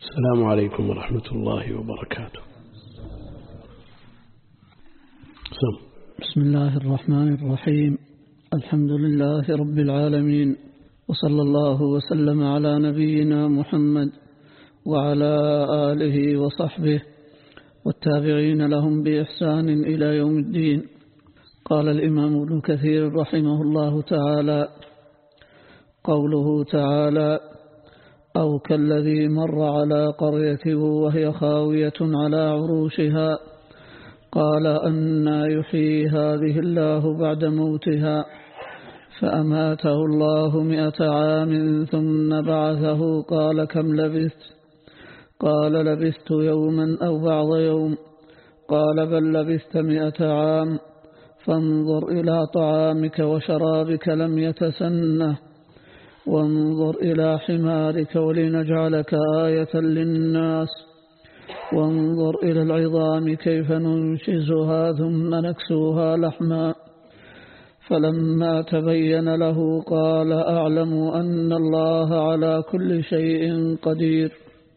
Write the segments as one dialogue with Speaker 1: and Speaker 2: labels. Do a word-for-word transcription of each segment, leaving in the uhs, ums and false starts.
Speaker 1: السلام عليكم ورحمة الله وبركاته.
Speaker 2: بسم الله الرحمن الرحيم. الحمد لله رب العالمين، وصلى الله وسلم على نبينا محمد وعلى آله وصحبه والتابعين لهم بإحسان إلى يوم الدين. قال الإمام ابن كثير رحمه الله تعالى: قوله تعالى: أو كالذي مر على قرية وهي خاوية على عروشها قال أنى يحيي هذه الله بعد موتها فأماته الله مئة عام ثم بعثه قال كم لبثت؟ قال لبثت يوما أو بعض يوم. قال بل لبثت مئة عام، فانظر إلى طعامك وشرابك لم يتسنه، وانظر إلى حمارك ولنجعلك آية للناس، وانظر إلى العظام كيف ننشزها ثم نكسوها لحما. فلما تبين له قال أعلم أن الله على كل شيء قدير.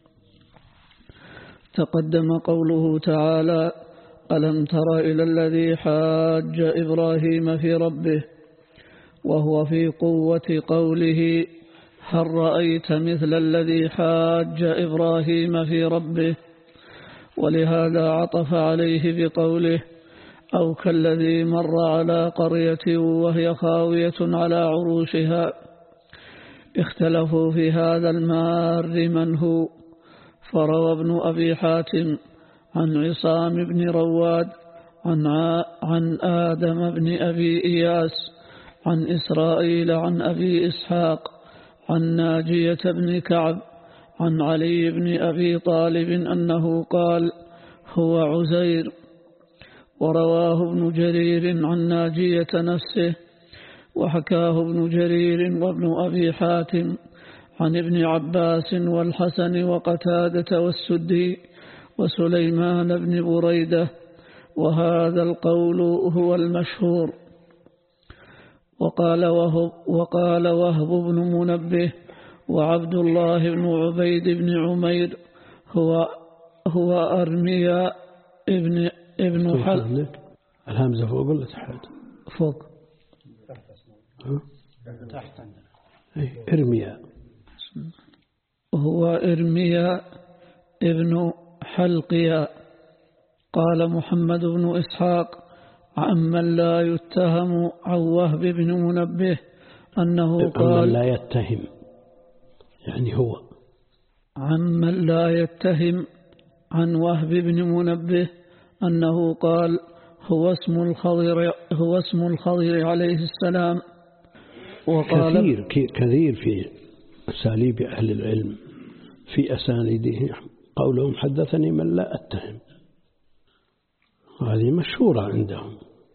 Speaker 2: تقدم قوله تعالى: ألم تر إلى الذي حاج إبراهيم في ربه، وهو في قوة قوله: هل رأيت مثل الذي حاج إبراهيم في ربه؟ ولهذا عطف عليه بقوله: أو كالذي مر على قرية وهي خاوية على عروشها. اختلفوا في هذا المار من هو، فروى ابن أبي حاتم عن عصام بن رواد عن, عن آدم بن أبي إياس عن إسرائيل عن أبي إسحاق عن ناجية بن كعب عن علي بن أبي طالب أنه قال: هو عزير. ورواه ابن جرير عن ناجية نفسه، وحكاه ابن جرير وابن أبي حاتم عن ابن عباس والحسن وقتادة والسدي وسليمان بن بريدة، وهذا القول هو المشهور. وقال وهب, وقال وهب بن منبه وعبد الله بن عبيد بن عمير هو هو أرميا ابن ابن حل.
Speaker 1: الهمزة فوق ولا تحت؟
Speaker 2: فوق
Speaker 1: تحت. إرميا
Speaker 2: هو إرميا ابن حلقيا. قال محمد بن إسحاق عمن لا يتهم عن وهب بن منبه أنه قال:
Speaker 1: عمن لا يتهم يعني هو
Speaker 2: عمن لا يتهم عن وهب بن منبه أنه قال: هو اسم الخضر هو اسم الخضر عليه السلام.
Speaker 1: وقال كثير كثير في أساليب أهل العلم في أسانيده قولهم حدثني من لا أتهم، وهذه مشهورة عندهم.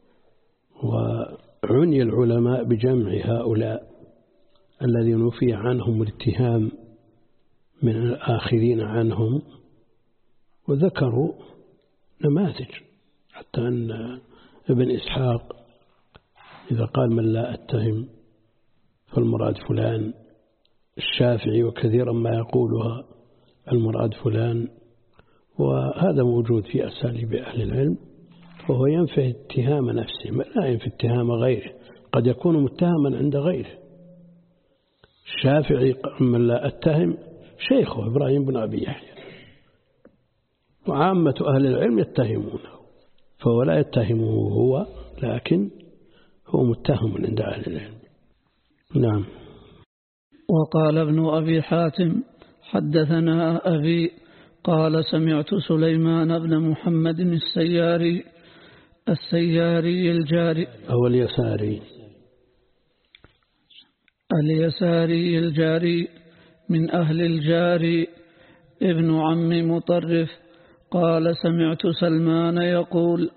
Speaker 1: وعني العلماء بجمع هؤلاء الذين نفي عنهم الاتهام من الآخرين عنهم، وذكروا نماذج، حتى أن ابن إسحاق إذا قال من لا أتهم فالمراد فلان، الشافعي وكثيرا ما يقولها المراد فلان، وهذا موجود في أساليب أهل العلم، وهو ينفي اتهام نفسه، لا ينفي اتهام غيره، قد يكون متهما عند غيره. الشافعي من لا أتهم شيخه إبراهيم بن أبي يحيى، وعامة أهل العلم يتهمونه، فهو لا يتهمه هو، لكن هو متهم عند أهل العلم. نعم.
Speaker 2: وقال ابن أبي حاتم حدثنا أبي قال: سمعت سليمان بن محمد السياري السياري الجاري
Speaker 1: أو اليساري
Speaker 2: اليساري الجاري من أهل الجاري ابن عم مطرف قال: سمعت سلمان يقول.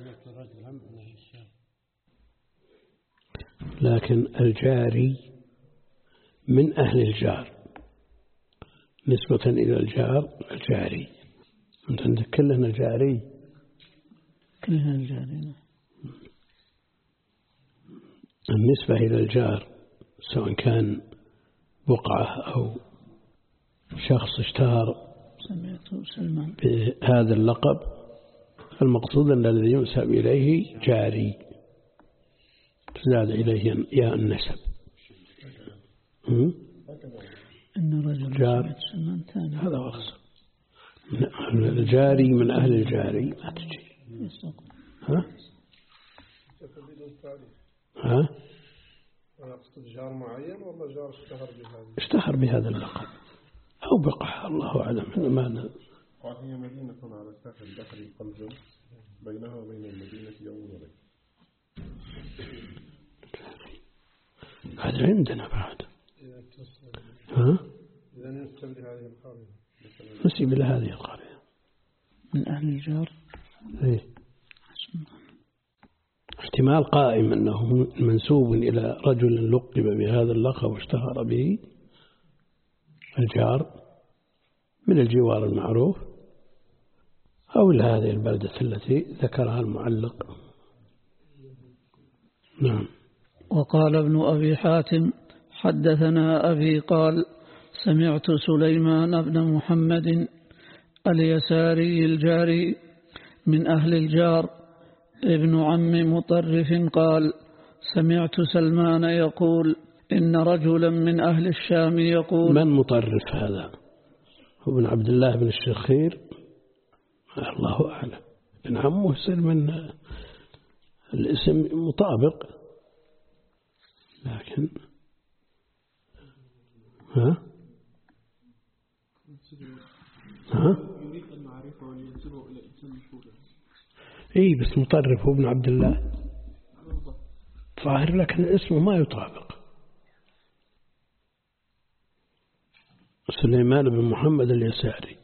Speaker 1: لكن الجاري من أهل الجار نسبة إلى الجار الجاري. أنت عندك كلنا الجاري،
Speaker 2: كلنا الجاري.
Speaker 1: النسبة إلى الجار سواء كان بقعة أو شخص اشتهر
Speaker 2: سمعت سلمان
Speaker 1: بهذا اللقب. المقصود أن الذي ينسب إليه جاري تزاد إليه يا النسب.
Speaker 2: إن رجل
Speaker 1: جار
Speaker 2: سلمان ثاني
Speaker 1: هذا وصف الجاري من أهل الجاري ما تجي. ها ها
Speaker 3: يقصد جار معين ولا جار اشتهر بهذا
Speaker 1: اشتهر بهذا اللقب أو بقى الله أعلم. ما
Speaker 3: وهي مدينة على ساحل البحر قلزم بينها وبين المدينة يوم وليل.
Speaker 1: هذا عندنا بعد. ها
Speaker 3: إذا نسب لهذه القرية
Speaker 1: نسب لهذه القرية
Speaker 2: من أهل الجار.
Speaker 1: إيه احتمال قائم أنه منسوب إلى رجل لقب بهذا اللقب واشتهر به الجار من الجوار المعروف أو لهذه البلدة التي ذكرها المعلق. نعم.
Speaker 2: وقال ابن أبي حاتم حدثنا أبي قال سمعت سليمان بن محمد اليساري الجاري من أهل الجار ابن عم مطرف قال سمعت سلمان يقول إن رجلا من أهل الشام يقول. من
Speaker 1: مطرف هذا؟ هو ابن عبد الله بن الشخير الله أعلم. ابن عمه يصير من الاسم مطابق لكن ها ها
Speaker 3: يريد المعرفة وينسبه إلى اسم مشهور.
Speaker 1: إيه بس مطرف هو ابن عبد الله ظاهر لكن اسمه ما يطابق. سليمان بن محمد اليساري.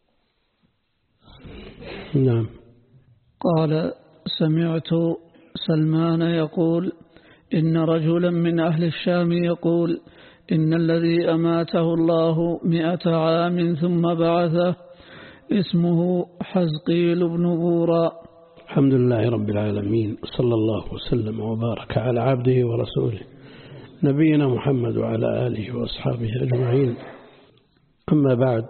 Speaker 1: نعم.
Speaker 2: قال سمعت سلمان يقول إن رجلا من أهل الشام يقول إن الذي أماته الله مئة عام ثم بعثه اسمه حزقيل بن بورا.
Speaker 1: الحمد لله رب العالمين صلى الله وسلم وبارك على عبده ورسوله نبينا محمد وعلى آله وأصحابه أجمعين. أما بعد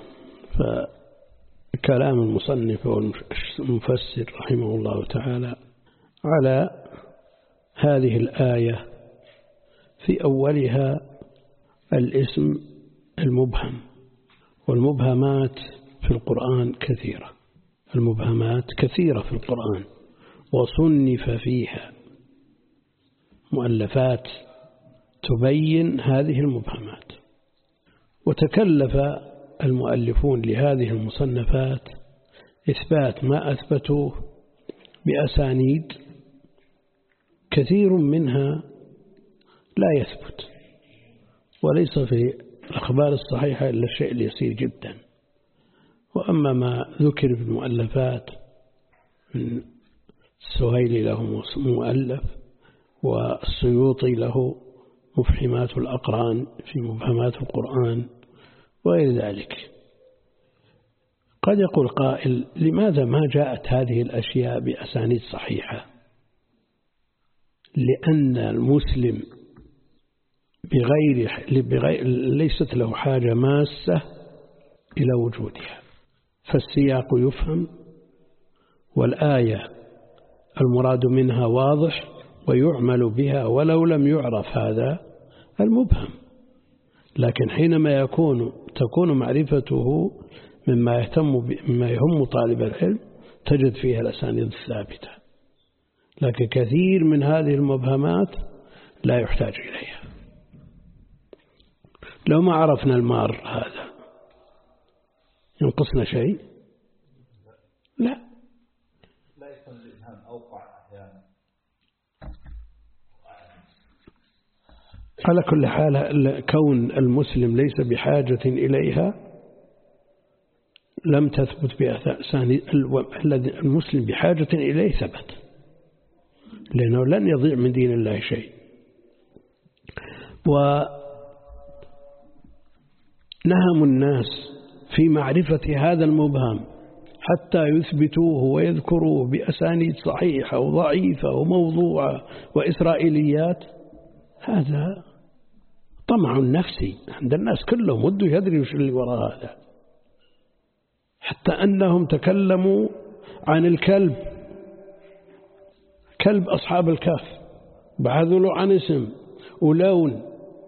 Speaker 1: فكلام المصنف والمفسر رحمه الله تعالى على هذه الآية في أولها الاسم المبهم. والمبهمات في القرآن كثيرة. المبهمات كثيرة في القرآن وصنف فيها مؤلفات تبين هذه المبهمات. وتكلف المؤلفون لهذه المصنفات إثبات ما أثبتوه بأسانيد كثير منها لا يثبت وليس في الأخبار الصحيحة إلا الشيء اليسير جدا. وأما ما ذكر في المؤلفات من السهيلي له مؤلف والسيوطي له مفهمات الأقران في مفهمات القرآن وغير ذلك، قد يقول قائل لماذا ما جاءت هذه الأشياء بأسانيد صحيحة؟ لأن المسلم بغير, بغير ليست له حاجة ماسة إلى وجودها، فالسياق يفهم والآية المراد منها واضح ويعمل بها ولو لم يعرف هذا المبهم. لكن حينما يكون تكون معرفته مما يهتم مما يهم طالب العلم تجد فيها الأسانيد الثابتة. لكن كثير من هذه المبهمات لا يحتاج إليها. لو ما عرفنا المار هذا ينقصنا شيء؟ لا.
Speaker 4: لا يكون الإبهام أوقع أحيانا.
Speaker 1: على كل حال كون المسلم ليس بحاجة إليها لم تثبت بأسانيد. الذي المسلم بحاجة إليه ثبت، لأنه لن يضيع من دين الله شيء. ونهم الناس في معرفة هذا المبهم حتى يثبتوه ويذكروه بأسانيد صحيحة وضعيفة وموضوعة وإسرائيليات. هذا طمع نفسي عند الناس كلهم، ودوا يدري وش اللي وراء هذا. حتى أنهم تكلموا عن الكلب، كلب أصحاب الكهف، بعثوا له عن اسم ولون،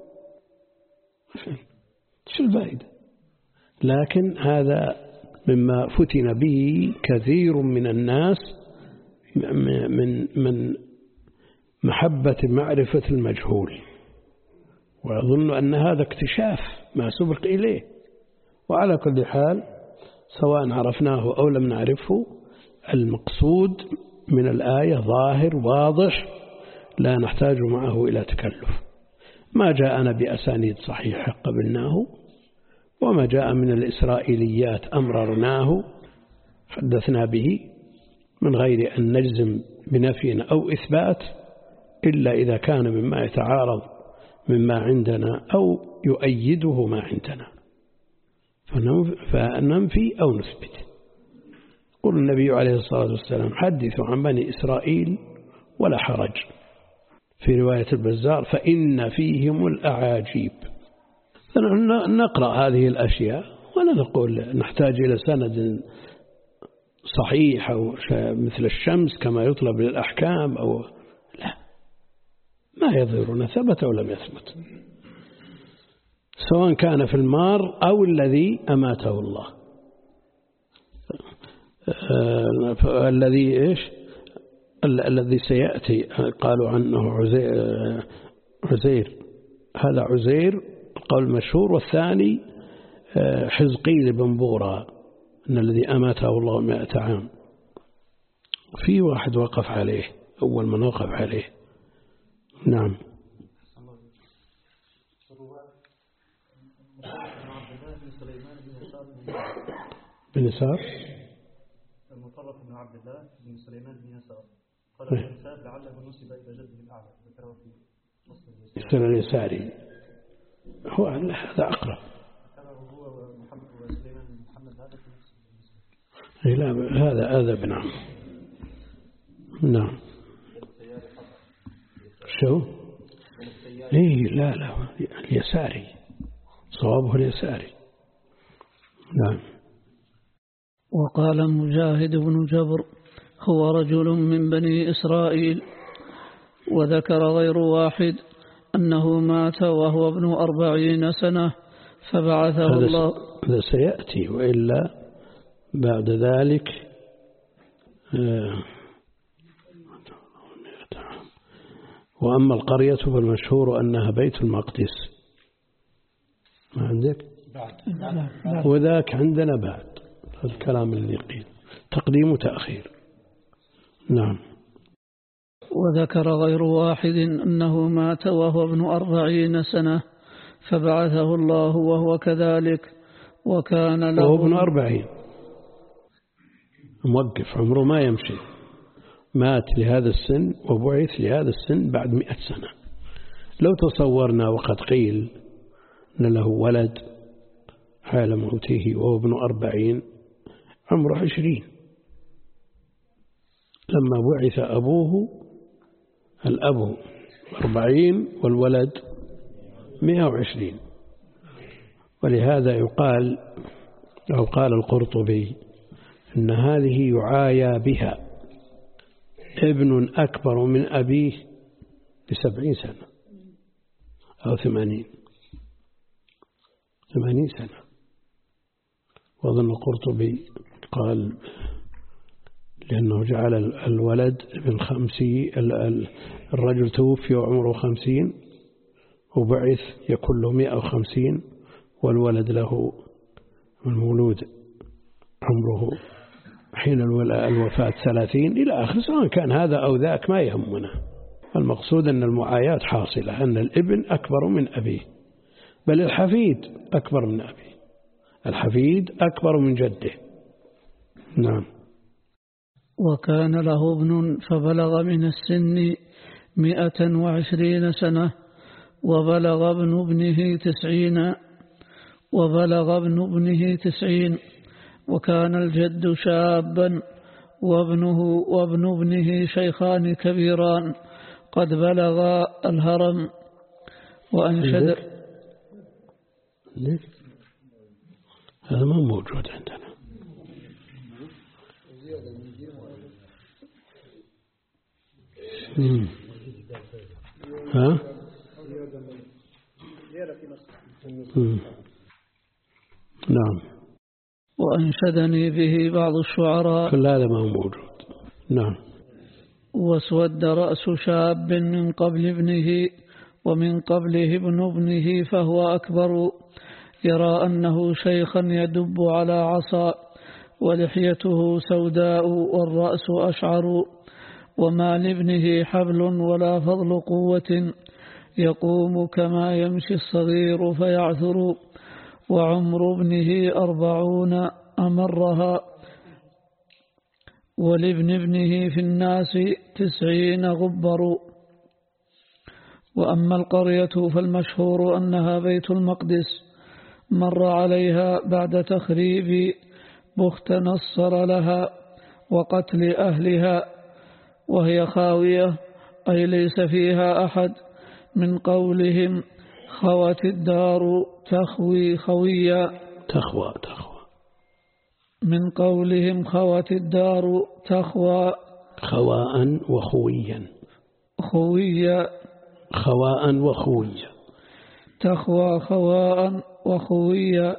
Speaker 1: شو الفائدة؟ لكن هذا مما فتن به كثير من الناس من من محبة معرفة المجهول، وأظن أن هذا اكتشاف ما سبق إليه. وعلى كل حال سواء عرفناه أو لم نعرفه، المقصود من الآية ظاهر واضح لا نحتاج معه إلى تكلف. ما جاءنا بأسانيد صحيحة قبلناه، وما جاء من الإسرائيليات أمررناه حدثنا به من غير أن نجزم بنفي أو إثبات، إلا إذا كان مما يتعارض مما عندنا أو يؤيده ما عندنا فننفي أو نثبت. قل النبي عليه الصلاة والسلام حدثوا عن بني إسرائيل ولا حرج، في رواية البزار فإن فيهم الأعاجيب. نقرأ هذه الأشياء ولا نقول نحتاج إلى سند صحيح أو مثل الشمس كما يطلب للأحكام أو لا، ما يضرنا ثبت أو لم يثبت، سواء كان في المار أو الذي أماته الله. آه الذي إيش الذي سيأتي قالوا عنه عزير, عزير هذا عزير القول المشهور، والثاني آه حزقيل بن بورا أن الذي أماته الله مئة عام. في واحد وقف عليه أول من وقف عليه. نعم. بن يسار
Speaker 4: المطرف بن عبد الله بن سليمان بن يسار قال ابن الكتاب لعله نسب إلى جده الأعلى ذكره في
Speaker 1: يسار اليساري، هو هذا أقرب.
Speaker 4: هو ومحمد وسليمان بن محمد هذا
Speaker 1: في لا هذا هذا بن عم. نعم. شو؟ إيه لا لا اليساري، صوابه اليساري. نعم.
Speaker 2: وقال مجاهد بن جبر هو رجل من بني إسرائيل. وذكر غير واحد أنه مات وهو ابن أربعين سنة فبعثه
Speaker 1: هذا
Speaker 2: الله.
Speaker 1: هذا سيأتي، وإلا بعد ذلك آه وأما القرية فالمشهور أنها بيت المقدس. ما عندك؟ وذاك عندنا بعد الكلام الذي قيل تقديم وتأخير. نعم.
Speaker 2: وذكر غير واحد أنه مات وهو ابن أربعين سنة فبعثه الله وهو كذلك، وكان له
Speaker 1: وهو ابن أربعين موقف عمره ما يمشي، مات لهذا السن وبعث لهذا السن بعد مئة سنة. لو تصورنا وقد قيل أن له ولد حال موته وهو ابن أربعين عمره عشرين، لما بعث أبوه الأب أربعين والولد مئة وعشرين. ولهذا يقال أو قال القرطبي إن هذه يعايا بها ابن أكبر من أبيه بسبعين سنة أو ثمانين ثمانين سنة. وأظن القرطبي قال لأنه جعل الولد ابن خمسين، الرجل توفي وعمره خمسين وبعث يكون له مئة وخمسين، والولد له المولود عمره حين الوفاة ثلاثين إلى آخر. سواء كان هذا أو ذاك ما يهمنا، المقصود أن المعايات حاصلة، أن الابن أكبر من أبيه، بل الحفيد أكبر من أبيه، الحفيد أكبر من جده. نعم.
Speaker 2: وكان له ابن فبلغ من السن مئة وعشرين سنة وبلغ ابن ابنه تسعين وبلغ ابن ابنه تسعين وكان الجد شابا وابنه وابن ابنه شيخان كبيران قد بلغ الهرم. وأنشد
Speaker 1: هذا ما موجود عندنا. ها؟ نعم.
Speaker 2: وأنشدني به بعض الشعراء.
Speaker 1: كل هذا ما هو موجود. نعم.
Speaker 2: واسود رأس شاب من قبل ابنه ومن قبله ابن ابنه فهو أكبر، يرى أنه شيخا يدب على عصا، ولحيته سوداء والرأس أشعر، وما لابنه حبل ولا فضل قوة، يقوم كما يمشي الصغير فيعثر، وعمر ابنه أربعون أمرها، ولابن ابنه في الناس تسعين غبر. وأما القرية فالمشهور أنها بيت المقدس، مر عليها بعد تخريب بخت نصر لها وقتل أهلها، وهي خاوية أي ليس فيها أحد، من قولهم خوت الدار تخوي خويا،
Speaker 1: تخوى تخوى
Speaker 2: من قولهم خوت الدار تخوى
Speaker 1: خواء وخويا،
Speaker 2: خويا
Speaker 1: خواء وخويا،
Speaker 2: تخوى خواء وخويا.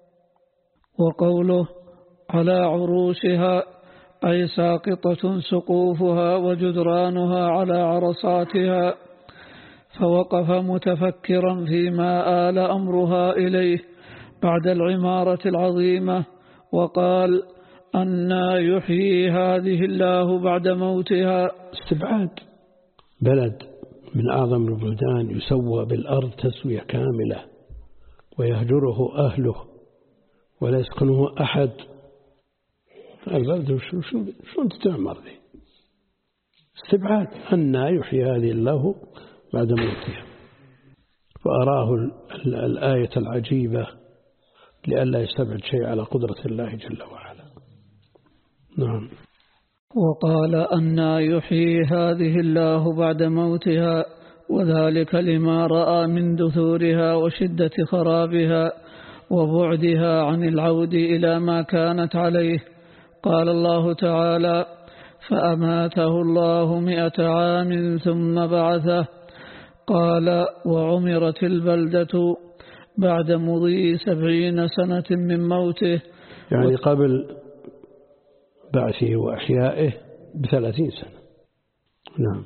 Speaker 2: وقوله على عروشها أي ساقطة سقوفها وجدرانها على عرصاتها، فوقف متفكرا فيما آل أمرها إليه بعد العمارة العظيمة، وقال أنى يحيي هذه الله بعد موتها.
Speaker 1: استبعاد بلد من أعظم البلدان يسوى بالأرض تسوية كاملة ويهجره أهله ولا يسكنه أحد، البلد شو شو شو تعمر ذي؟ استبعاد أنى يحيي هذه الله بعد موتها. فأراه الآية العجيبة لئلا يستبعد شيء على قدرة الله جل وعلا. نعم.
Speaker 2: وقال أنى يحيي هذه الله بعد موتها، وذلك لما رأى من دثورها وشدة خرابها وبعدها عن العود إلى ما كانت عليه. قال الله تعالى فأماته الله مئة عام ثم بعثه. قال وعمرت البلدة بعد مضي سبعين سنة من موته،
Speaker 1: يعني قبل بعثه وأحيائه بثلاثين سنة. نعم.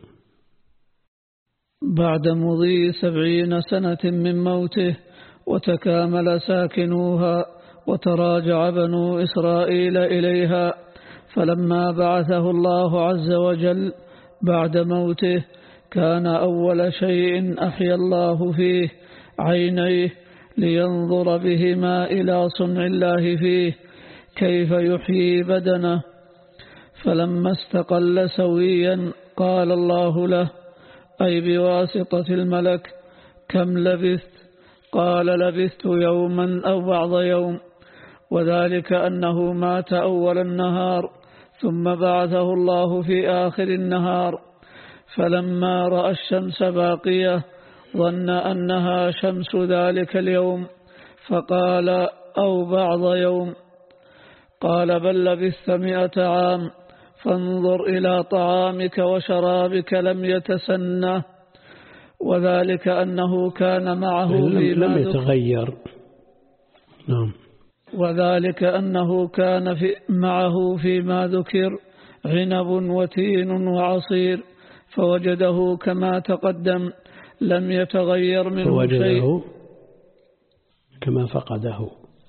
Speaker 2: بعد مضي سبعين سنة من موته، وتكامل ساكنوها وتراجع بنو إسرائيل إليها، فلما بعثه الله عز وجل بعد موته كان أول شيء أحيا الله فيه عينيه لينظر بهما إلى صنع الله فيه كيف يحيي بدنه. فلما استقل سويا قال الله له أي بواسطة الملك كم لبثت؟ قال لبثت يوما أو بعض يوم، وذلك أنه مات أول النهار ثم بعثه الله في آخر النهار، فلما رأى الشمس باقية ظن أنها شمس ذلك اليوم فقال أو بعض يوم. قال بل لبثت مئة عام، فانظر إلى طعامك وشرابك لم يتسنه، وذلك أنه كان معه
Speaker 1: لم يتغير. نعم.
Speaker 2: وذلك أنه كان في معه فيما ذكر عنب وتين وعصير، فوجده كما تقدم لم يتغير منه شيء.
Speaker 1: فوجده كما فقده.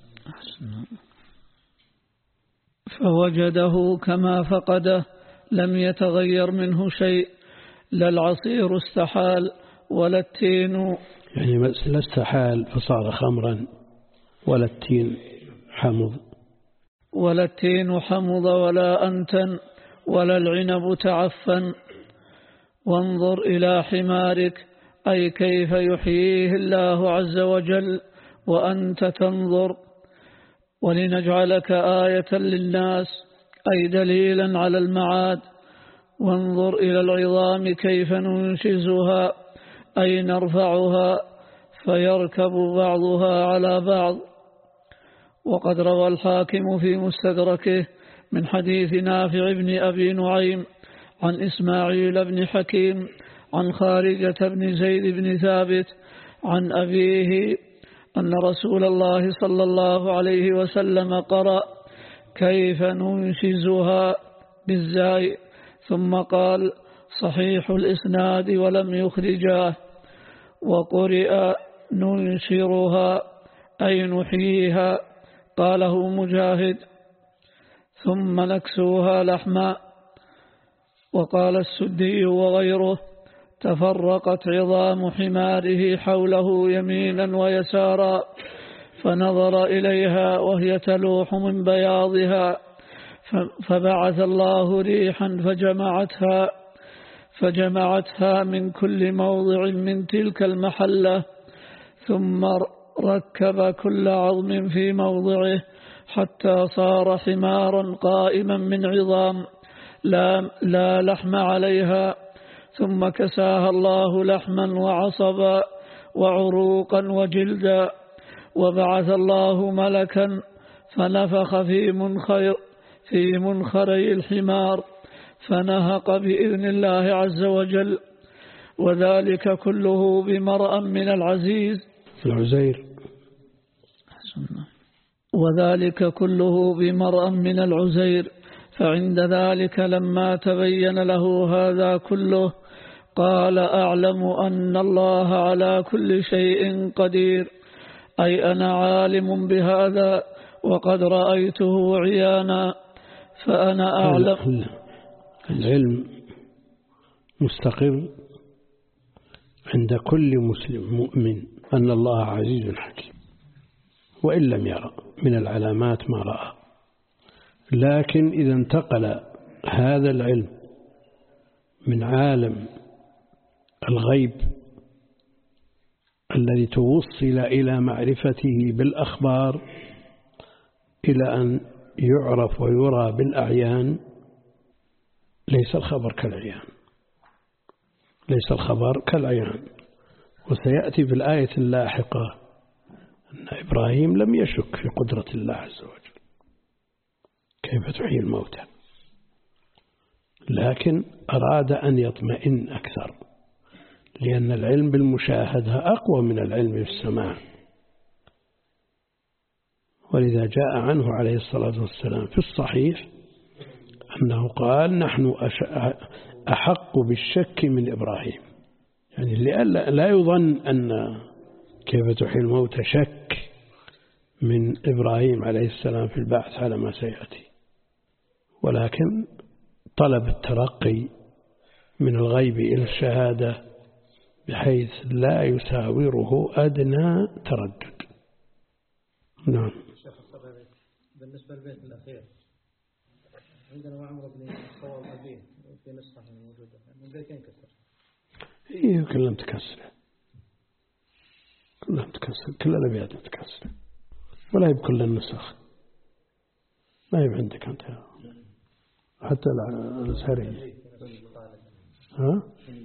Speaker 2: فوجده كما فقده لم يتغير منه شيء، لا العصير استحال ولا التين،
Speaker 1: يعني لا استحال فصار خمرا، ولا التين حمض،
Speaker 2: ولا التين حمض ولا أنتن، ولا العنب تعفن. وانظر إلى حمارك أي كيف يحييه الله عز وجل وأنت تنظر، ولنجعلك آية للناس أي دليلا على المعاد. وانظر إلى العظام كيف ننشزها أي نرفعها فيركب بعضها على بعض. وقد روى الحاكم في مستدركه من حديث نافع بن أبي نعيم عن إسماعيل بن حكيم عن خارجة بن زيد بن ثابت عن أبيه أن رسول الله صلى الله عليه وسلم قرأ كيف ننشزها بالزاي ثم قال صحيح الإسناد ولم يخرجاه. وقرئ ننشرها أي نحييها قاله مجاهد ثم نكسوها لحما. وقال السدي وغيره تفرقت عظام حماره حوله يمينا ويسارا فنظر إليها وهي تلوح من بياضها فبعث الله ريحا فجمعتها فجمعتها من كل موضع من تلك المحلة ثم ركب كل عظم في موضعه حتى صار حمارا قائما من عظام لا, لا لحم عليها ثم كساها الله لحما وعصبا وعروقا وجلدا. وبعث الله ملكا فنفخ في منخر في منخري الحمار فنهق بإذن الله عز وجل. وذلك كله بمرأ من العزيز
Speaker 1: العزير
Speaker 2: وذلك كله بمرأ من العزير. فعند ذلك لما تبين له هذا كله قال أعلم أن الله على كل شيء قدير أي أنا عالم بهذا وقد رأيته عيانا فأنا أعلم.
Speaker 1: العلم مستقر عند كل مسلم مؤمن أن الله عزيز حكيم وإن لم يرى من العلامات ما رأى. لكن إذا انتقل هذا العلم من عالم الغيب الذي توصل إلى معرفته بالأخبار إلى أن يعرف ويرى بالأعيان ليس الخبر كالعيان ليس الخبر كالعيان. وسيأتي في الآية اللاحقة أن إبراهيم لم يشك في قدرة الله عز وجل كيف تحيي الموتى لكن أراد أن يطمئن أكثر لأن العلم بالمشاهدة أقوى من العلم بالسماع. ولذا جاء عنه عليه الصلاة والسلام في الصحيح أنه قال نحن أحق بالشك من إبراهيم يعني لا يظن أن كيف تحيي الموتى شك من إبراهيم عليه السلام في البعث على ما سيأتي ولكن طلب الترقي من الغيب إلى الشهادة بحيث لا يساوره أدنى تردد. نعم.
Speaker 5: بالنسبة للبيت الأخير عندنا مع عمرو بن الصواب أبيه في نسخة موجودة البيت ينكسر.
Speaker 1: إيه كلها متكسرة كلها متكسرة كل الأبيات متكسرة ولا هي بكل النسخ ما هي عندك أنت حتى الأزهرية ها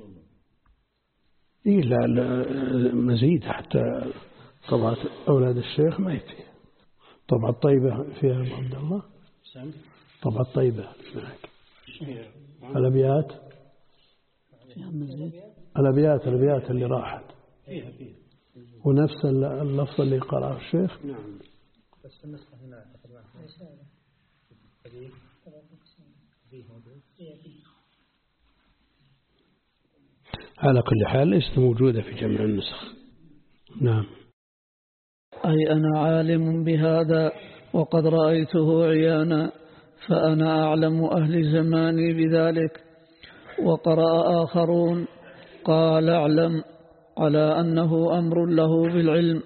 Speaker 1: إيه لا, لا مزيد حتى طبعة أولاد الشيخ ما يفيه طبعة طيبة فيها أبو عبد الله طبعة طيبة معك الأبيات الأبيات الأبيات اللي راحت ونفس اللفظ اللي قرأه الشيخ.
Speaker 5: نعم بس النسخة هنا
Speaker 1: على كل حال ليست موجودة في جميع النسخ. نعم.
Speaker 2: أي أنا عالم بهذا وقد رأيته عيانا فأنا أعلم أهل زماني بذلك. وقرأ آخرون قال أعلم على أنه أمر له بالعلم.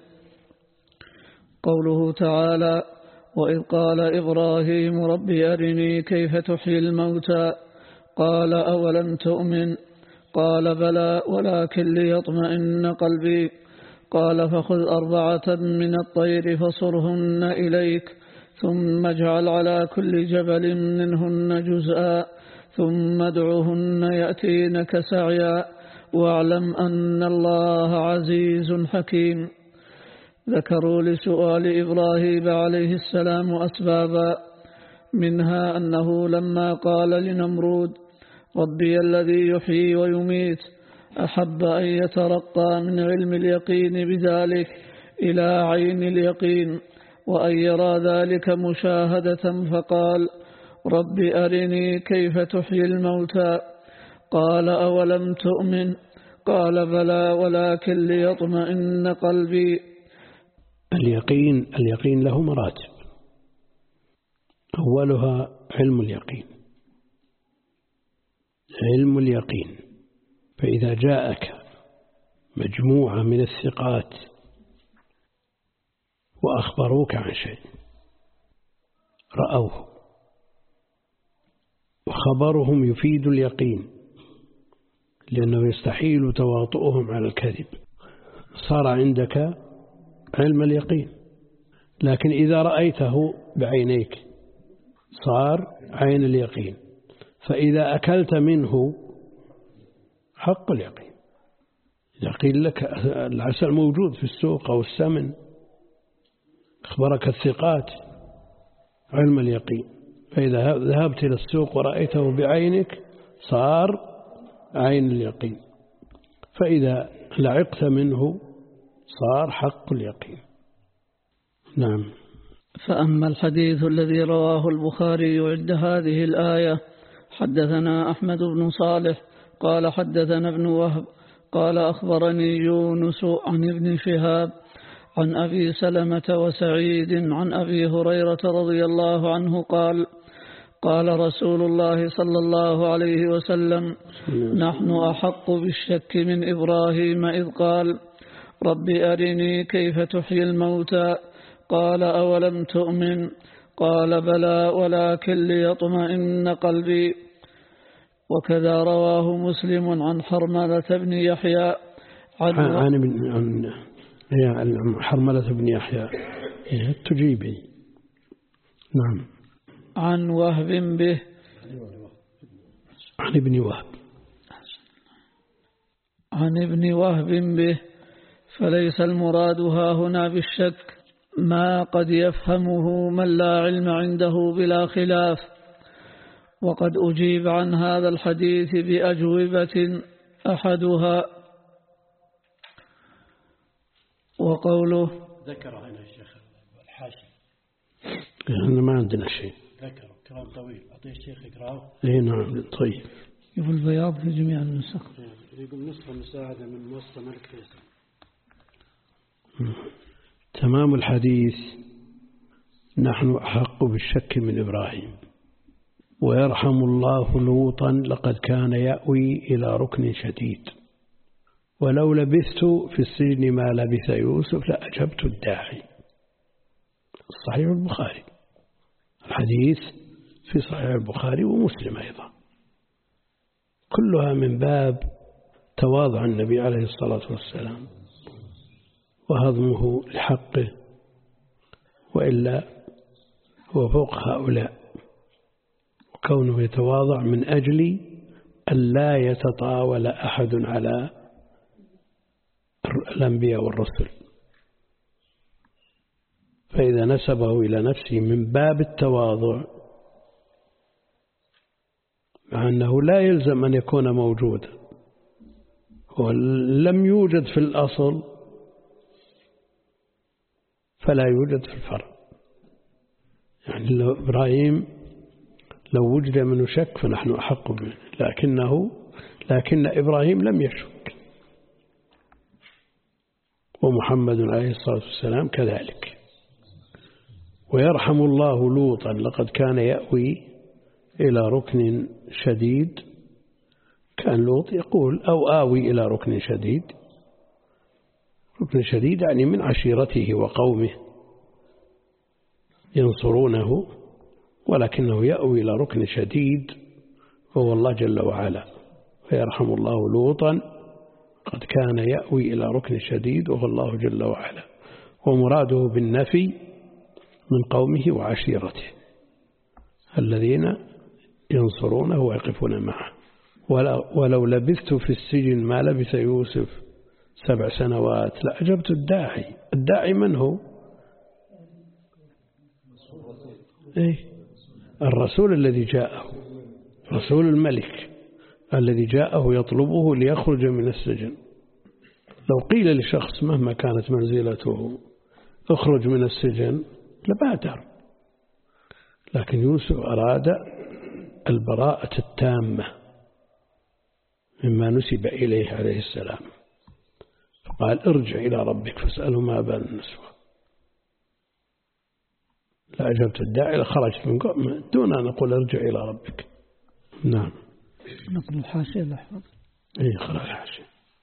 Speaker 2: قوله تعالى وإذ قال إبراهيم رب أرني كيف تحيي الموتى قال أولم تؤمن قال بلى ولكن ليطمئن قلبي قال فخذ أربعة من الطير فصرهن إليك ثم اجعل على كل جبل منهن جزءا ثم ادعهن يأتينك سعيا واعلم أن الله عزيز حكيم. ذكروا لسؤال إبراهيم عليه السلام أسبابا منها أنه لما قال لنمرود ربي الذي يحيي ويميت، أحب أن يترقى من علم اليقين بذلك إلى عين اليقين وأن يرى ذلك مشاهدة، فقال: رب أرني كيف تحيي الموتى. قال: أولم تؤمن؟ قال: بلى ولكن ليطمئن قلبي.
Speaker 1: اليقين اليقين له مراتب، أولها علم اليقين. علم اليقين، فإذا جاءك مجموعة من الثقات وأخبروك عن شيء رأوه وخبرهم يفيد اليقين، لأنه يستحيل تواطؤهم على الكذب، صار عندك علم اليقين. لكن إذا رأيته بعينيك صار عين اليقين، فإذا أكلت منه حق اليقين. إذا قيل لك العسل موجود في السوق أو السمن، أخبرك الثقات، علم اليقين. فإذا ذهبت إلى السوق ورأيته بعينك صار عين اليقين، فإذا لعقت منه صار حق اليقين. نعم.
Speaker 2: فأما الحديث الذي رواه البخاري عند هذه الآية: حدثنا أحمد بن صالح قال حدثنا ابن وهب قال أخبرني يونس عن ابن شهاب عن أبي سلمة وسعيد عن أبي هريرة رضي الله عنه قال: قال رسول الله صلى الله عليه وسلم: نحن أحق بالشك من إبراهيم إذ قال: رب أرني كيف تحيي الموتى. قال: أولم تؤمن؟ قال: بلى ولكن ليطمئن قلبي. وكذا رواه مسلم عن حرملة بن يحيى عن,
Speaker 1: عن, عن, عن حرملة بن يحيى تجيبي. نعم.
Speaker 2: عن وهب به
Speaker 1: عن ابن وهب
Speaker 2: عن ابن وهب به. فليس المراد ها هنا بالشك ما قد يفهمه من لا علم عنده بلا خلاف. وقد أجيب عن هذا الحديث بأجوبة، أحدها وقوله
Speaker 6: ذكر هنا الشيخ الحاشي،
Speaker 1: احنا ما عندنا شيء،
Speaker 6: ذكر كلام طويل، أعطيه الشيخ يقرأه.
Speaker 1: اي نعم. طيب.
Speaker 2: يقول البياض في جميع النسخ،
Speaker 6: يقول نسخة مساعدة من مؤسسة ملك فيصل.
Speaker 1: تمام الحديث: نحن أحق بالشك من إبراهيم، ويرحم الله لوطا لقد كان يأوي إلى ركن شديد، ولو لبثت في السجن ما لبث يوسف لأجبت الداعي. صحيح البخاري، الحديث في صحيح البخاري ومسلم أيضا، كلها من باب تواضع النبي عليه الصلاة والسلام وهضمه لحقه، وإلا هو فوق هؤلاء، وكونه يتواضع من أجل أن لا يتطاول أحد على الأنبياء والرسل. فإذا نسبه إلى نفسه من باب التواضع، مع أنه لا يلزم أن يكون موجودا، ولم يوجد في الأصل فلا يوجد في الفرع. يعني لو إبراهيم لو وجد منه شك فنحن أحق به، لكنه لكن إبراهيم لم يشك، ومحمد عليه الصلاة والسلام كذلك. ويرحم الله لوطا لقد كان يأوي إلى ركن شديد. كان لوط يقول: أو آوي إلى ركن شديد. ركن شديد يعني من عشيرته وقومه ينصرونه، ولكنه يأوي إلى ركن شديد وهو الله جل وعلا. ويرحم الله لوطا قد كان يأوي إلى ركن شديد وهو الله جل وعلا. ومراده بالنفي من قومه وعشيرته الذين ينصرونه ويقفون معه. ولو لبثت في السجن ما لبث يوسف سبع سنوات لأجبت الداعي. الداعي من هو؟ إيه؟ الرسول الذي جاءه، رسول الملك الذي جاءه يطلبه ليخرج من السجن. لو قيل لشخص مهما كانت منزلته اخرج من السجن لبادر، لكن يوسف أراد البراءة التامة مما نسب إليه عليه السلام، فقال ارجع إلى ربك فاسأله ما بال النسوة. لا أجبت الداعي لخرجت من قوم دون أن أقول ارجع إلى ربك. نعم.
Speaker 2: نقل الحاشية لحظة.
Speaker 1: إيه خلاص الحاشية.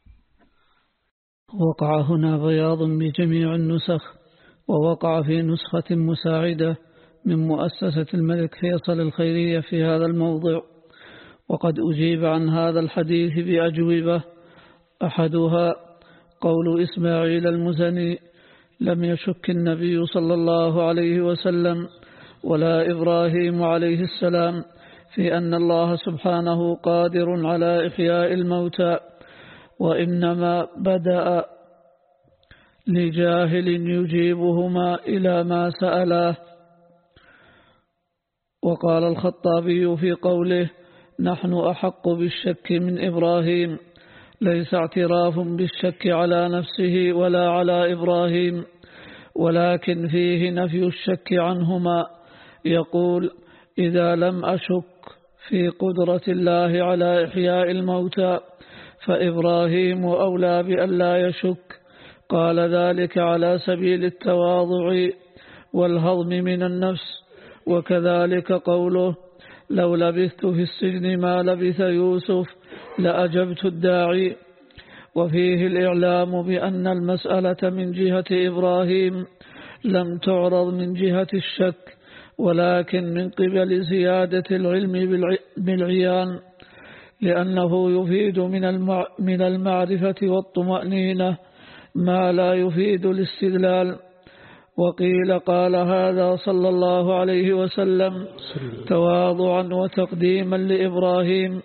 Speaker 2: وقع هنا بياض بجميع النسخ، ووقع في نسخة مساعدة من مؤسسة الملك فيصل الخيرية في هذا الموضع. وقد أجيب عن هذا الحديث بأجوبة، أحدها قول إسماعيل المزني: لم يشك النبي صلى الله عليه وسلم ولا إبراهيم عليه السلام في أن الله سبحانه قادر على إحياء الموتى، وإنما بدأ لجاهل يجيبهما إلى ما سألاه. وقال الخطابي في قوله: نحن أحق بالشك من إبراهيم، ليس اعتراف بالشك على نفسه ولا على إبراهيم، ولكن فيه نفي الشك عنهما. يقول: إذا لم أشك في قدرة الله على إحياء الموتى فإبراهيم أولى بأن لا يشك. قال ذلك على سبيل التواضع والهضم من النفس. وكذلك قوله: لو لبثت في السجن ما لبث يوسف لأجبت الداعي. وفيه الإعلام بأن المسألة من جهة إبراهيم لم تعرض من جهة الشك، ولكن من قبل زيادة العلم بالعيان، لأنه يفيد من المعرفة والطمأنينة ما لا يفيد الاستدلال. وقيل قال هذا صلى الله عليه وسلم تواضعا وتقديما لإبراهيم.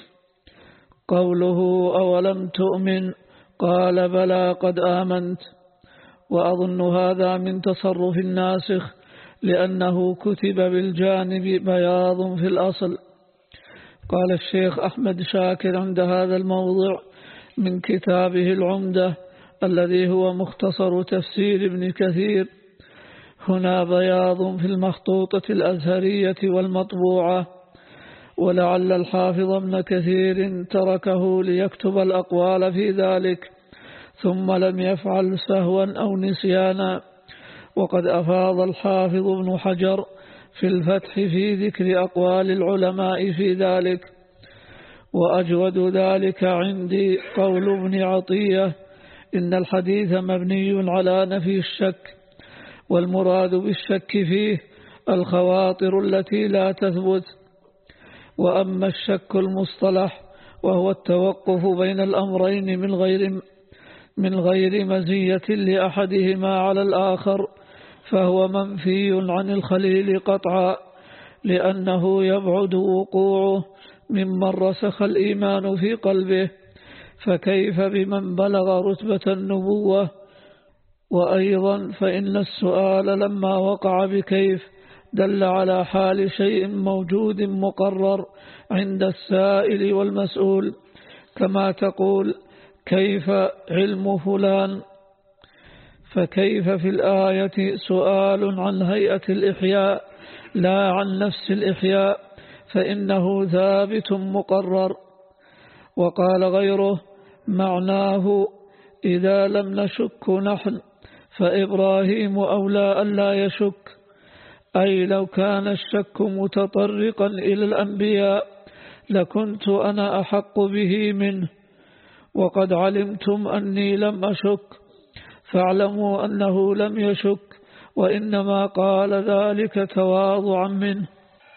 Speaker 2: قوله: أولم تؤمن؟ قال: بلى قد آمنت. وأظن هذا من تصرف الناسخ، لأنه كتب بالجانب بياض في الأصل. قال الشيخ أحمد شاكر عند هذا الموضع من كتابه العمدة الذي هو مختصر تفسير ابن كثير: هنا بياض في المخطوطة الأزهرية والمطبوعة. ولعل الحافظ ابن كثير تركه ليكتب الأقوال في ذلك ثم لم يفعل سهوا أو نسيانا. وقد أفاض الحافظ ابن حجر في الفتح في ذكر أقوال العلماء في ذلك. وأجود ذلك عندي قول ابن عطية: إن الحديث مبني على نفي الشك، والمراد بالشك فيه الخواطر التي لا تثبت. وأما الشك المصطلح وهو التوقف بين الأمرين من غير من غير مزية لأحدهما على الآخر، فهو منفي عن الخليل قطعا، لأنه يبعد وقوعه ممن رسخ الإيمان في قلبه، فكيف بمن بلغ رتبة النبوة؟ وأيضا فإن السؤال لما وقع بكيف دل على حال شيء موجود مقرر عند السائل والمسؤول، كما تقول: كيف علم فلان؟ فكيف في الآية سؤال عن هيئة الإحياء لا عن نفس الإحياء، فإنه ثابت مقرر. وقال غيره: معناه إذا لم نشك نحن فإبراهيم أولى أن لا يشك، أي لو كان الشك متطرقا إلى الأنبياء لكنت أنا أحق به منه. وقد علمتم أني لم أشك، فاعلموا أنه لم يشك، وإنما قال ذلك تواضعا منه.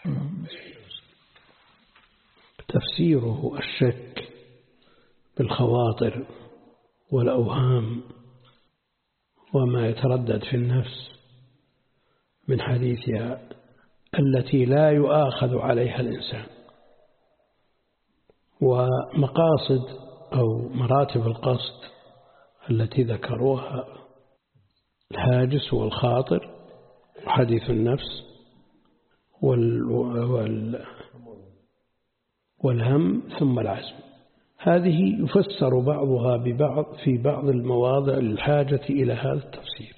Speaker 1: تفسيره الشك بالخواطر والأوهام وما يتردد في النفس من حديثها التي لا يؤاخذ عليها الإنسان، ومقاصد أو مراتب القصد التي ذكروها: الهاجس والخاطر وحديث النفس وال... وال... والهم ثم العزم. هذه يفسر بعضها ببعض في بعض المواضع للحاجة إلى هذا التفسير.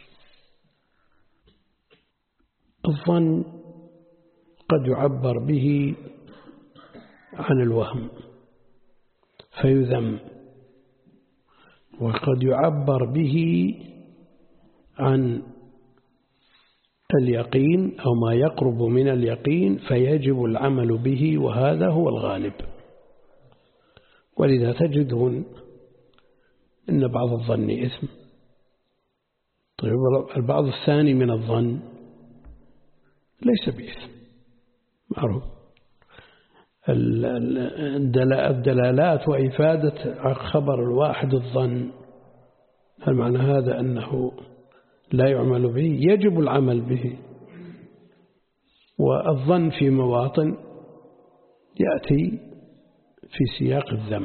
Speaker 1: الظن قد يعبر به عن الوهم فيذم، وقد يعبر به عن اليقين أو ما يقرب من اليقين فيجب العمل به، وهذا هو الغالب. ولذا تجدون أن بعض الظن إثم. طيب البعض الثاني من الظن ليس بإثم معروف. الدلالات وإفادة خبر الواحد الظن، هل معنى هذا أنه لا يعمل به؟ يجب العمل به. والظن في مواطن يأتي في سياق الذم،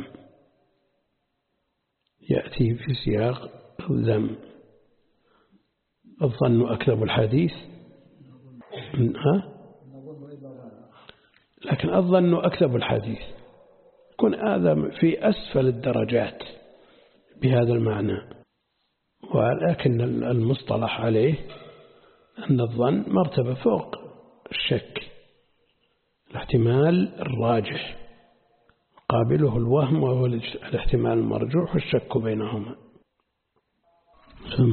Speaker 1: يأتي في سياق الذم. الظن أكذب الحديث، ها؟ لكن الظن أكذب الحديث يكون هذا في أسفل الدرجات بهذا المعنى. ولكن المصطلح عليه أن الظن مرتبة فوق الشك، الاحتمال الراجح قابله الوهم، وهو الاحتمال المرجوح والشك بينهما. ثم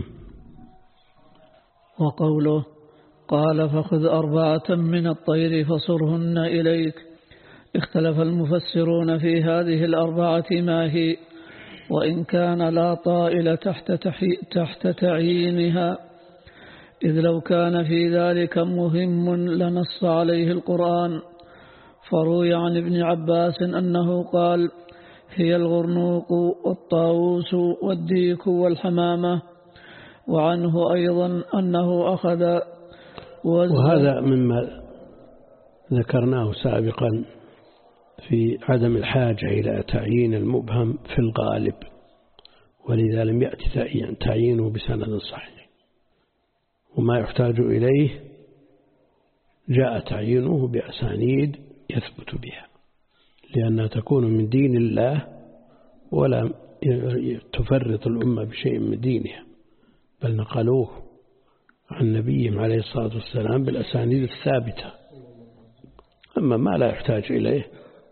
Speaker 2: وقوله قال فخذ أربعة من الطير فصرهن إليك. اختلف المفسرون في هذه الأربعة ما هي، وإن كان لا طائل تحت, تحت تعيينها، إذ لو كان في ذلك مهم لنص عليه القرآن. فروي عن ابن عباس أنه قال هي الغرنوق والطاووس والديك والحمامة. وعنه أيضا أنه أخذ،
Speaker 1: وهذا مما ذكرناه سابقا في عدم الحاجة إلى تعيين المبهم في الغالب، ولذا لم يأتي تعيينه بسند صحيح. وما يحتاج إليه جاء تعيينه بأسانيد يثبت بها، لأنها تكون من دين الله ولا تفرط الأمة بشيء من دينها، بل نقلوه عن نبيهم عليه الصلاة والسلام بالأسانيد الثابتة. أما ما لا يحتاج إليه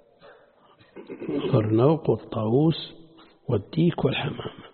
Speaker 1: الغرنوق والطاووس والديك والحمامة،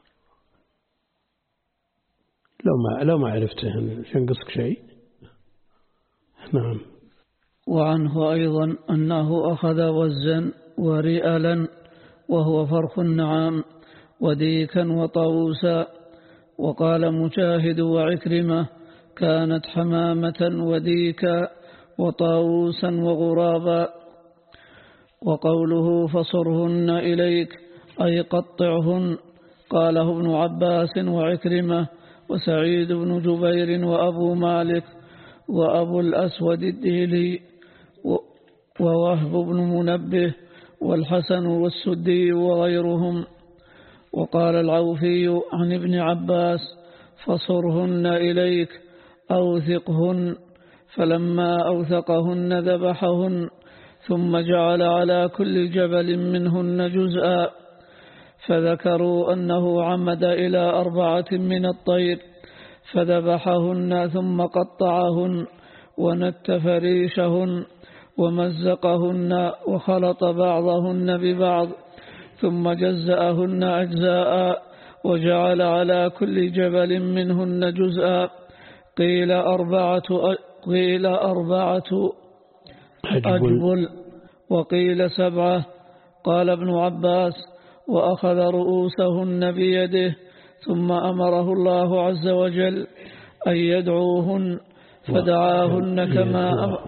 Speaker 1: لو ما لو ما عرفته ينقصك شيء. نعم.
Speaker 2: وعنه أيضا أنه أخذ وزا ورئلا وهو فرخ النعام وديكا وطاووسا. وقال مجاهد وعكرمة كانت حمامة وديكا وطاووسا وغرابا. وقوله فصرهن إليك أي قطعهن، قاله ابن عباس وعكرمة وسعيد بن جبير وأبو مالك وأبو الأسود الديلي ووهب بن منبه والحسن والسدي وغيرهم. وقال العوفي عن ابن عباس فصرهن إليك أوثقهن، فلما أوثقهن ذبحهن ثم جعل على كل جبل منهن جزءا. فذكروا أنه عمد إلى أربعة من الطير فذبحهن ثم قطعهن ونت فريشهن ومزقهن وخلط بعضهن ببعض ثم جزأهن أجزاء وجعل على كل جبل منهن جزءا. قيل أربعة قيل أربعة أجبل وقيل سبعة. قال ابن عباس وأخذ رؤوسهن بيده ثم أمره الله عز وجل أن يدعوهن فدعاهن كما أمر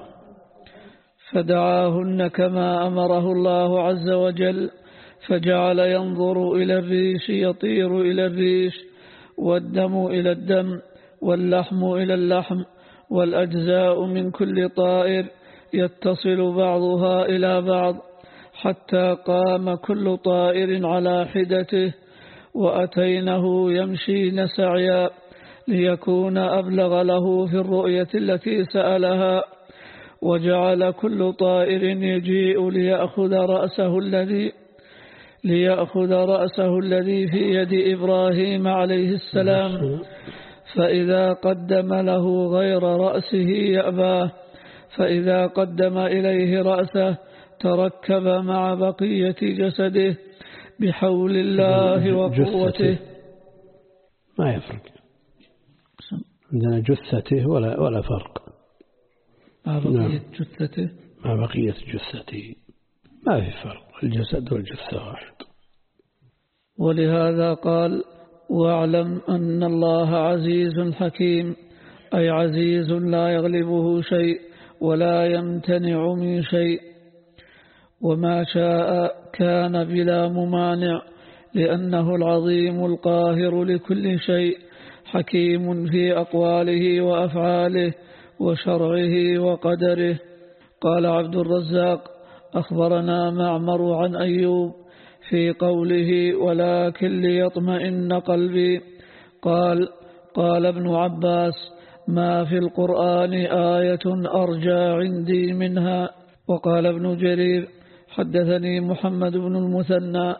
Speaker 2: فدعاهن كما أمره الله عز وجل، فجعل ينظر إلى الريش يطير إلى الريش والدم إلى الدم واللحم إلى اللحم والأجزاء من كل طائر يتصل بعضها إلى بعض حتى قام كل طائر على حدته. وأتينه يمشي سعيا ليكون أبلغ له في الرؤية التي سألها. وجعل كل طائر يجيء ليأخذ رأسه الذي ليأخذ رأسه الذي في يد إبراهيم عليه السلام، فإذا قدم له غير رأسه يأباه، فإذا قدم إليه رأسه تركب مع بقية جسده بحول الله وقوته.
Speaker 1: ما يفرق عندنا جثته ولا ولا فرق
Speaker 2: مع بقية جثته
Speaker 1: مع بقية جثته ما في فرق، الجسد والجثة واحد.
Speaker 2: ولهذا قال: واعلم أن الله عزيز حكيم، أي عزيز لا يغلبه شيء ولا يمتنع من شيء، وما شاء كان بلا ممانع، لأنه العظيم القاهر لكل شيء، حكيم في أقواله وأفعاله وشرعه وقدره. قال عبد الرزاق: أخبرنا معمر عن أيوب في قوله: ولكن ليطمئن قلبي، قال: قال ابن عباس: ما في القرآن آية أرجى عندي منها. وقال ابن جرير: حدثني محمد بن المثنى.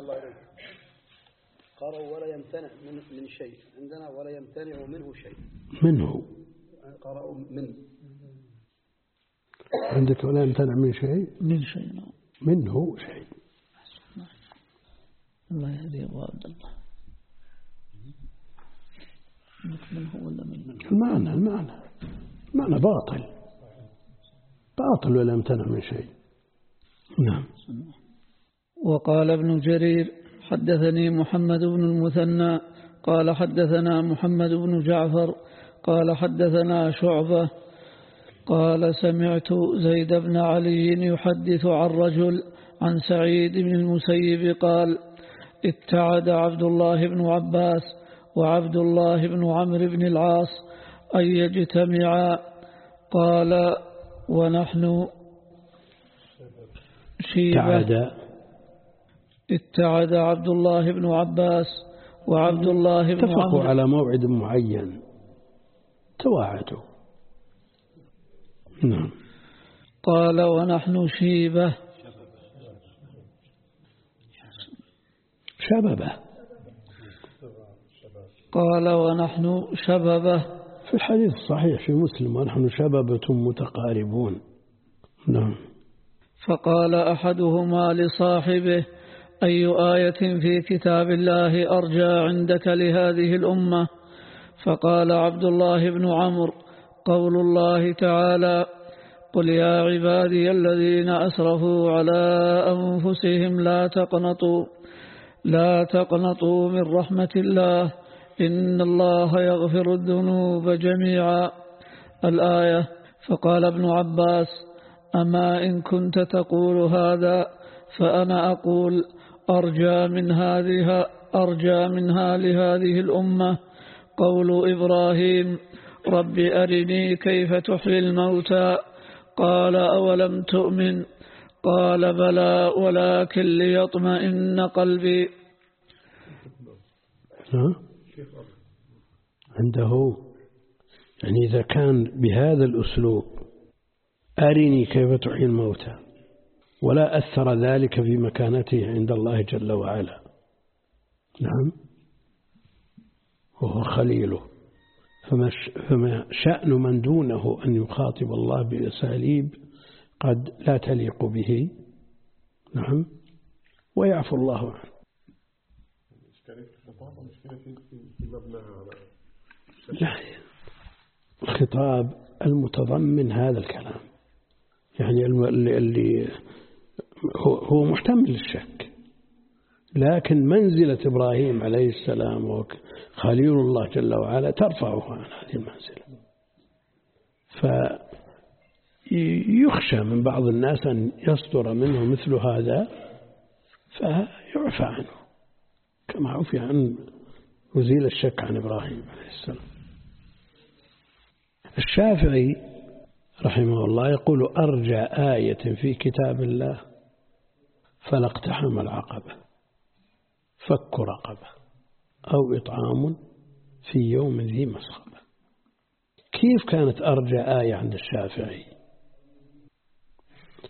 Speaker 7: قالوا ولا يمتنع من, من شيء، عندنا ولا يمتنع منه شيء.
Speaker 1: منه
Speaker 7: قرأوا من
Speaker 1: عندك ولا يمتنع من شيء
Speaker 2: من شيء
Speaker 1: منه شيء.
Speaker 2: الله يهدي أبو عبد الله. منه ولا من
Speaker 1: المعنى المعنى المعنى باطل باطل ولا يمتنع من شيء. نعم.
Speaker 2: وقال ابن جرير: حدثني محمد بن المثنى قال حدثنا محمد بن جعفر قال حدثنا شعبة قال: سمعت زيد بن علي يحدث عن رجل عن سعيد بن المسيب قال: ابتعد عبد الله بن عباس وعبد الله بن عمرو بن العاص أن يجتمعا. قال: ونحن شيبة. ابتعد عبد الله بن عباس وعبد الله بن عمرو،
Speaker 1: اتفقوا على موعد معين، تواعدوا. نعم.
Speaker 2: قال: ونحن شيبة
Speaker 1: شببة.
Speaker 2: قال: ونحن شببة.
Speaker 1: في الحديث الصحيح في مسلم: ونحن شببة متقاربون. نعم.
Speaker 2: فقال أحدهما لصاحبه: أي آية في كتاب الله أرجى عندك لهذه الأمة؟ فقال عبد الله بن عمرو: قول الله تعالى: قل يا عبادي الذين أسرفوا على أنفسهم لا تقنطوا لا تقنطوا من رحمة الله إن الله يغفر الذنوب جميعا، الآية. فقال ابن عباس: أما إن كنت تقول هذا فأنا أقول: أرجى من هذه أرجى منها لهذه الأمة قول إبراهيم: رب أرني كيف تحيي الموتى. قال: أولم تؤمن؟ قال: بلى ولكن ليطمئن قلبي.
Speaker 1: عنده يعني إذا كان بهذا الأسلوب: أرني كيف تحيي الموتى، ولا أثر ذلك في مكانته عند الله جل وعلا. نعم. وهو خليله، فما فما شأن من دونه أن يخاطب الله بأساليب قد لا تليق به. نعم. ويعفو الله عنه. لا، الخطاب المتضمن هذا الكلام يعني اللي هو محتمل الشك، لكن منزلة إبراهيم عليه السلام وخليل الله جل وعلا ترفعه عن هذه المنزلة. فيخشى من بعض الناس أن يصدر منه مثل هذا فيعفى عنه، كما عفي عن وزيل الشك عن إبراهيم عليه السلام. الشافعي رحمه الله يقول: أرجى آية في كتاب الله فلا اقتحم العقبة، فك رقبة أو إطعام في يوم ذي مسخبة. كيف كانت أرجى آية عند الشافعي؟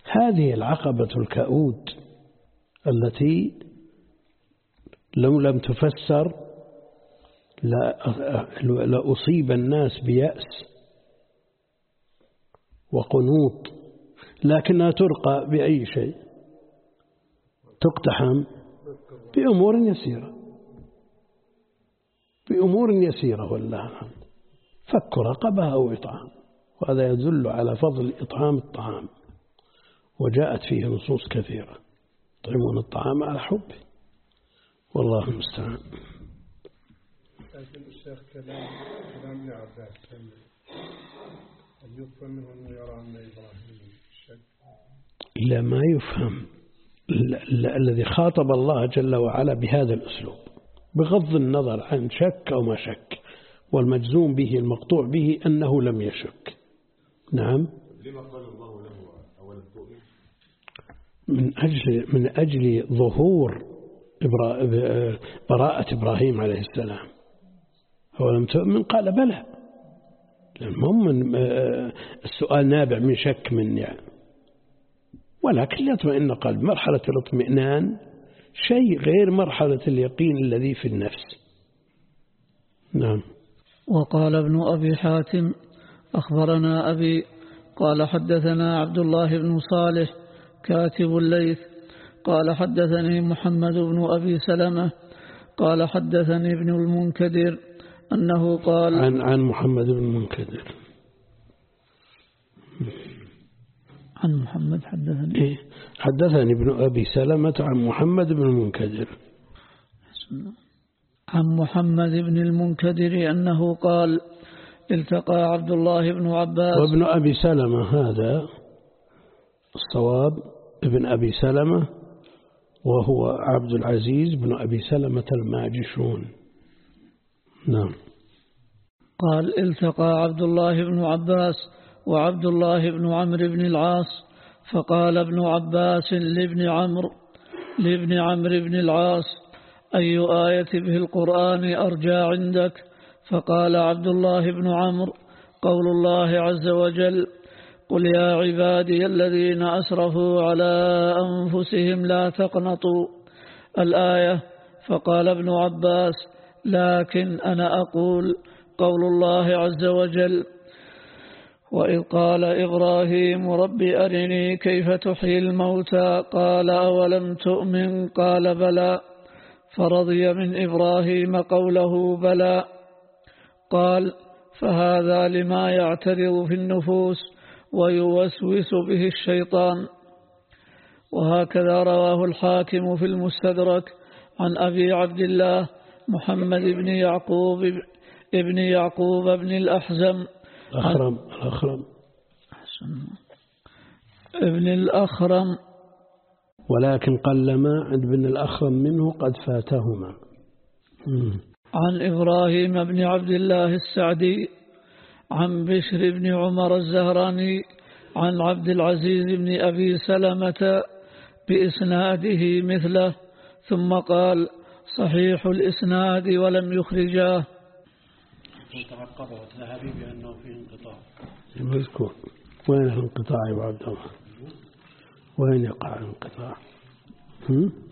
Speaker 1: هذه العقبة الكؤود التي لو لم تفسر لأصيب الناس بيأس وقنوط، لكنها ترقى بأي شيء، تقتحم بأمور يسيرة، بأمور يسيرة والله الحمد، فك رقبة أو إطعام، وهذا يدل على فضل إطعام الطعام، وجاءت فيه نصوص كثيرة، يطعمون الطعام على حبه، والله المستعان.
Speaker 3: لكن الشيخ كلام كلام ابن عباس أن يفهم منه أنه يرى أن إبراهيم شك.
Speaker 1: لا، ما يفهم. الذي خاطب الله جل وعلا بهذا الأسلوب بغض النظر عن شك أو ما شك، والمجزوم به المقطوع به أنه لم يشك. نعم.
Speaker 3: لما قال الله له أولا تؤمن؟
Speaker 1: من أجل من أجل ظهور براءة إبراهيم عليه السلام. أولم تؤمن؟ قال بلى. هم من السؤال نابع من شك من يعني، ولكن يطمئن قلب. مرحلة الاطمئنان شيء غير مرحلة اليقين الذي في النفس. نعم.
Speaker 2: وقال ابن أبي حاتم أخبرنا أبي قال حدثنا عبد الله بن صالح كاتب الليث قال حدثني محمد بن أبي سلمة قال حدثني ابن المنكدر أنه قال
Speaker 1: عن عن محمد بن المنكدر
Speaker 2: عن محمد حدثني
Speaker 1: إيه؟ حدثني ابن أبي سلمة عن محمد بن المنكدر
Speaker 2: عن محمد بن المنكدر أنه قال التقى عبد الله بن عباس.
Speaker 1: وابن أبي سلمة هذا الصواب ابن أبي سلمة، وهو عبد العزيز بن أبي سلمة الماجشون. نعم.
Speaker 2: قال التقى عبد الله بن عباس وعبد الله بن عمرو بن العاص، فقال ابن عباس لابن عمرو لابن عمرو بن العاص أي آية به القرآن أرجى عندك؟ فقال عبد الله بن عمرو قول الله عز وجل قل يا عبادي الذين أسرفوا على أنفسهم لا تقنطوا الآية. فقال ابن عباس لكن أنا أقول قول الله عز وجل وإذ قال إبراهيم رب أرني كيف تحيي الموتى قال أولم تؤمن قال بلى فرضي من إبراهيم قوله بلى. قال فهذا لما يعترض في النفوس ويوسوس به الشيطان. وهكذا رواه الحاكم في المستدرك عن أبي عبد الله محمد بن يعقوب ابن يعقوب بن الأحزم
Speaker 1: الأخرم الأخرم
Speaker 2: ابن الأخرم،
Speaker 1: ولكن قلما عند ابن الأخرم منه قد فاتهما.
Speaker 2: عن إبراهيم بن عبد الله السعدي عن بشر بن عمر الزهراني عن عبد العزيز بن أبي سلمة بإسناده مثله، ثم قال صحيح الإسناد ولم يخرجاه.
Speaker 6: وتعقبه الذهبي بأنه فيه انقطاع.
Speaker 1: مذكور. وين الانقطاع يا عبد الله؟ وين يقع الانقطاع؟